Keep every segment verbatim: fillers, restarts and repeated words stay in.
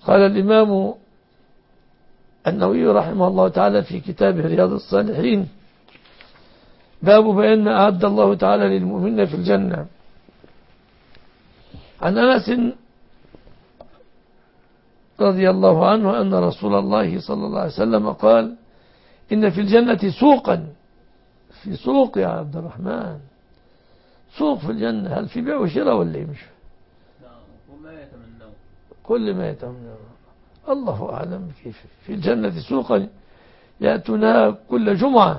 قال الإمام النووي رحمه الله تعالى في كتابه رياض الصالحين: باب بيان ما أعد الله تعالى للمؤمنين في الجنة. عن أنس رضي الله عنه أن رسول الله صلى الله عليه وسلم قال: إن في الجنة سوقا. في سوق يا عبد الرحمن، سوق في الجنة، هل في بيع وشراء ولا مش؟ وما يتمنون، كل ما يتمنون، الله أعلم كيف. في الجنة سوقا يأتونها كل جمعة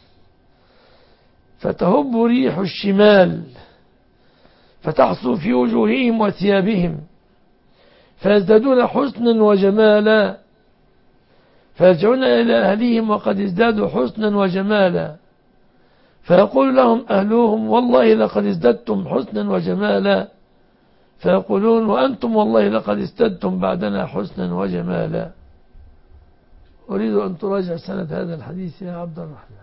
فتهب ريح الشمال فتحصو في وجوههم وثيابهم فيزدادون حسنا وجمالا، فيرجعون إلى أهليهم وقد ازدادوا حسنا وجمالا، فيقول لهم أهلهم: والله لقد ازددتم حسنا وجمالا، فيقولون: وأنتم والله لقد ازددتم بعدنا حسنا وجمالا. أريد أن تراجع سند هذا الحديث يا عبد الرحمن.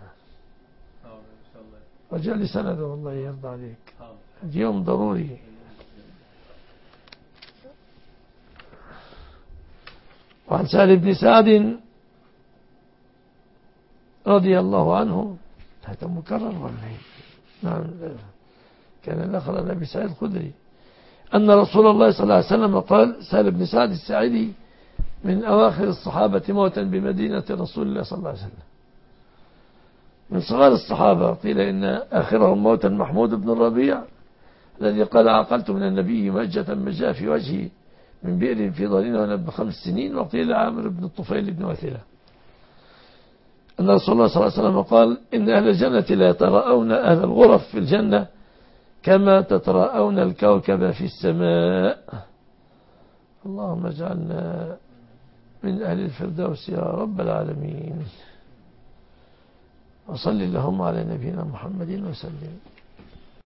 رجع لي سنده والله يرضى عليك، اليوم ضروري. وعن سهل بن سعد رضي الله عنه، هذا مكرر ولا نعم، كان الآخر عن أبي سعيد الخدري أن رسول الله صلى الله عليه وسلم قال: سهل بن سعد الساعدي من أواخر الصحابة موتا بمدينة رسول الله صلى الله عليه وسلم، من صغار الصحابة. قيل إن آخرهم موتا محمود بن الربيع الذي قال: عقلت من النبي مجة مجاء في وجهي من بئر في ضرين وأنا بخمس سنين. وقيل عامر بن الطفيل بن وثيلة أن رسول الله صلى الله عليه وسلم قال: إن أهل الجنة لا يتراءون أهل الغرف في الجنة كما تتراءون الكوكب في السماء. اللهم اجعلنا من أهل الفردوس يا رب العالمين. وصل اللهم على نبينا محمد وسلم.